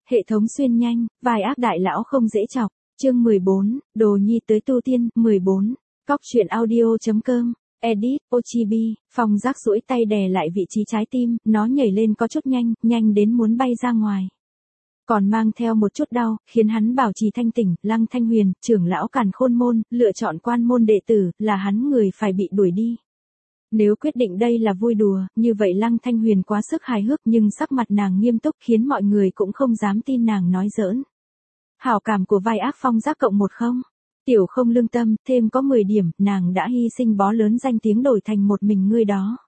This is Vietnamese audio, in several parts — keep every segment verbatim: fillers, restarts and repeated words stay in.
Hệ thống xuyên nhanh, vai ác đại lão không dễ chọc. Chương mười bốn, Đồ nhi tới tu tiên. mười bốn, Cóc truyện audio.com. Edit, Ochibi. Phong Giác duỗi tay đè lại vị trí trái tim, nó nhảy lên có chút nhanh, nhanh đến muốn bay ra ngoài. Còn mang theo một chút đau, khiến hắn bảo trì thanh tỉnh. Lăng Thanh Huyền, trưởng lão Càn Khôn môn, lựa chọn quan môn đệ tử, là hắn người phải bị đuổi đi. Nếu quyết định đây là vui đùa, như vậy Lăng Thanh Huyền quá sức hài hước, nhưng sắc mặt nàng nghiêm túc khiến mọi người cũng không dám tin nàng nói giỡn. Hảo cảm của vai ác Phong Giác cộng một không. Tiểu không lương tâm, thêm có mười điểm, nàng đã hy sinh bó lớn danh tiếng đổi thành một mình ngươi đó.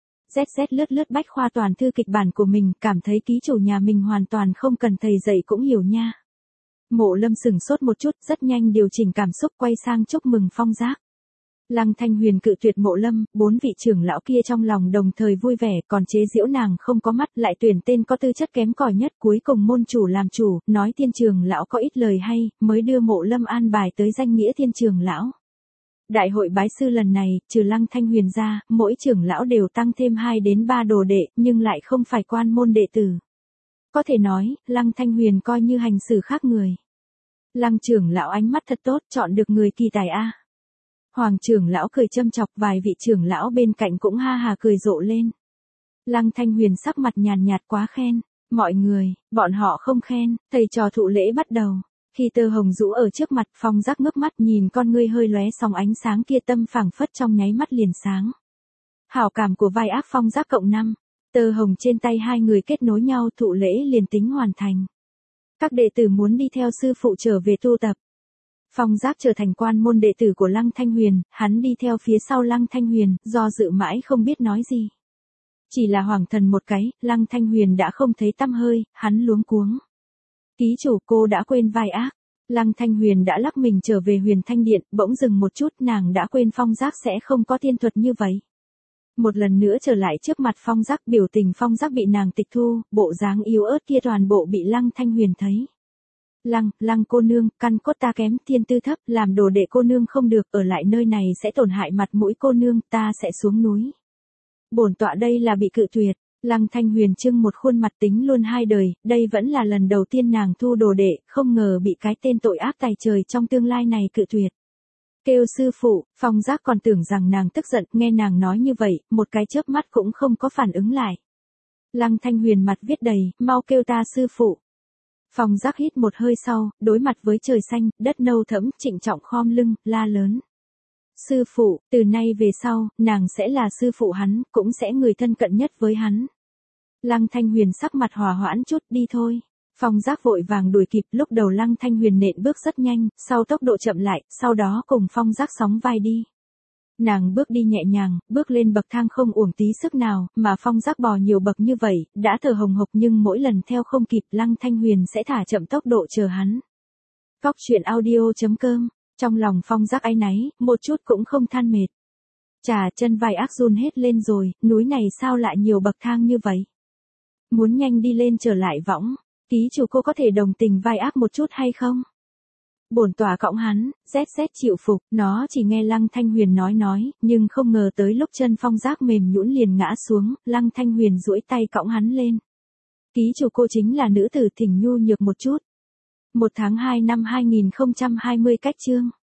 Z Z lướt lướt bách khoa toàn thư kịch bản của mình, cảm thấy ký chủ nhà mình hoàn toàn không cần thầy dạy cũng hiểu nha. Mộ Lâm sửng sốt một chút, rất nhanh điều chỉnh cảm xúc quay sang chúc mừng Phong Giác. Lăng Thanh Huyền cự tuyệt Mộ Lâm, bốn vị trưởng lão kia trong lòng đồng thời vui vẻ, còn chế giễu nàng không có mắt, lại tuyển tên có tư chất kém cỏi nhất, cuối cùng môn chủ làm chủ, nói thiên trường lão có ít lời hay, mới đưa Mộ Lâm an bài tới danh nghĩa thiên trường lão. Đại hội bái sư lần này, trừ Lăng Thanh Huyền ra, mỗi trưởng lão đều tăng thêm hai đến ba đồ đệ, nhưng lại không phải quan môn đệ tử. Có thể nói, Lăng Thanh Huyền coi như hành xử khác người. Lăng trưởng lão ánh mắt thật tốt, chọn được người kỳ tài a. Hoàng trưởng lão cười châm chọc, vài vị trưởng lão bên cạnh cũng ha hà cười rộ lên. Lăng Thanh Huyền sắc mặt nhàn nhạt quá khen. Mọi người, bọn họ không khen, thầy trò thụ lễ bắt đầu. Khi Tơ Hồng rũ ở trước mặt, Phong Giác ngước mắt nhìn con ngươi hơi lóe sóng ánh sáng kia, tâm phảng phất trong nháy mắt liền sáng. Hảo cảm của vai ác Phong Giác cộng năm. Tơ Hồng trên tay hai người kết nối nhau, thụ lễ liền tính hoàn thành. Các đệ tử muốn đi theo sư phụ trở về tu tập. Phong Giác trở thành quan môn đệ tử của Lăng Thanh Huyền, hắn đi theo phía sau Lăng Thanh Huyền, do dự mãi không biết nói gì. Chỉ là hoàng thần một cái, Lăng Thanh Huyền đã không thấy tăm hơi, hắn luống cuống. Ký chủ, cô đã quên vai ác. Lăng Thanh Huyền đã lắc mình trở về Huyền Thanh Điện, bỗng dừng một chút, nàng đã quên Phong Giác sẽ không có tiên thuật như vậy. Một lần nữa trở lại trước mặt Phong Giác, biểu tình Phong Giác bị nàng tịch thu, bộ dáng yếu ớt kia toàn bộ bị Lăng Thanh Huyền thấy. Lăng, Lăng cô nương, căn cốt ta kém, thiên tư thấp, làm đồ đệ cô nương không được, ở lại nơi này sẽ tổn hại mặt mũi cô nương, ta sẽ xuống núi. Bổn tọa đây là bị cự tuyệt. Lăng Thanh Huyền trưng một khuôn mặt tính luôn hai đời, đây vẫn là lần đầu tiên nàng thu đồ đệ, không ngờ bị cái tên tội ác tày trời trong tương lai này cự tuyệt. Kêu sư phụ, Phong Giác còn tưởng rằng nàng tức giận, nghe nàng nói như vậy, một cái chớp mắt cũng không có phản ứng lại. Lăng Thanh Huyền mặt viết đầy, mau kêu ta sư phụ. Phong Giác hít một hơi sau, đối mặt với trời xanh, đất nâu thẫm, trịnh trọng khom lưng, la lớn. Sư phụ, từ nay về sau, nàng sẽ là sư phụ hắn, cũng sẽ người thân cận nhất với hắn. Lăng Thanh Huyền sắc mặt hòa hoãn chút, đi thôi. Phong Giác vội vàng đuổi kịp, lúc đầu Lăng Thanh Huyền nện bước rất nhanh, sau tốc độ chậm lại, sau đó cùng Phong Giác sóng vai đi. Nàng bước đi nhẹ nhàng, bước lên bậc thang không uổng tí sức nào, mà Phong Giác bò nhiều bậc như vậy, đã thở hồng hộc nhưng mỗi lần theo không kịp, Lăng Thanh Huyền sẽ thả chậm tốc độ chờ hắn. Cóc truyện audio.com. Trong lòng Phong Giác áy náy, một chút cũng không than mệt. Chà, chân vai ác run hết lên rồi, núi này sao lại nhiều bậc thang như vậy? Muốn nhanh đi lên trở lại võng, ký chủ cô có thể đồng tình vai ác một chút hay không? Bổn tòa cõng hắn, Z Z chịu phục, nó chỉ nghe Lăng Thanh Huyền nói nói, nhưng không ngờ tới lúc chân Phong Giác mềm nhũn liền ngã xuống, Lăng Thanh Huyền duỗi tay cõng hắn lên. Ký chủ cô chính là nữ tử thỉnh nhu nhược một chút. Một tháng hai năm hai nghìn không trăm hai mươi cách chương.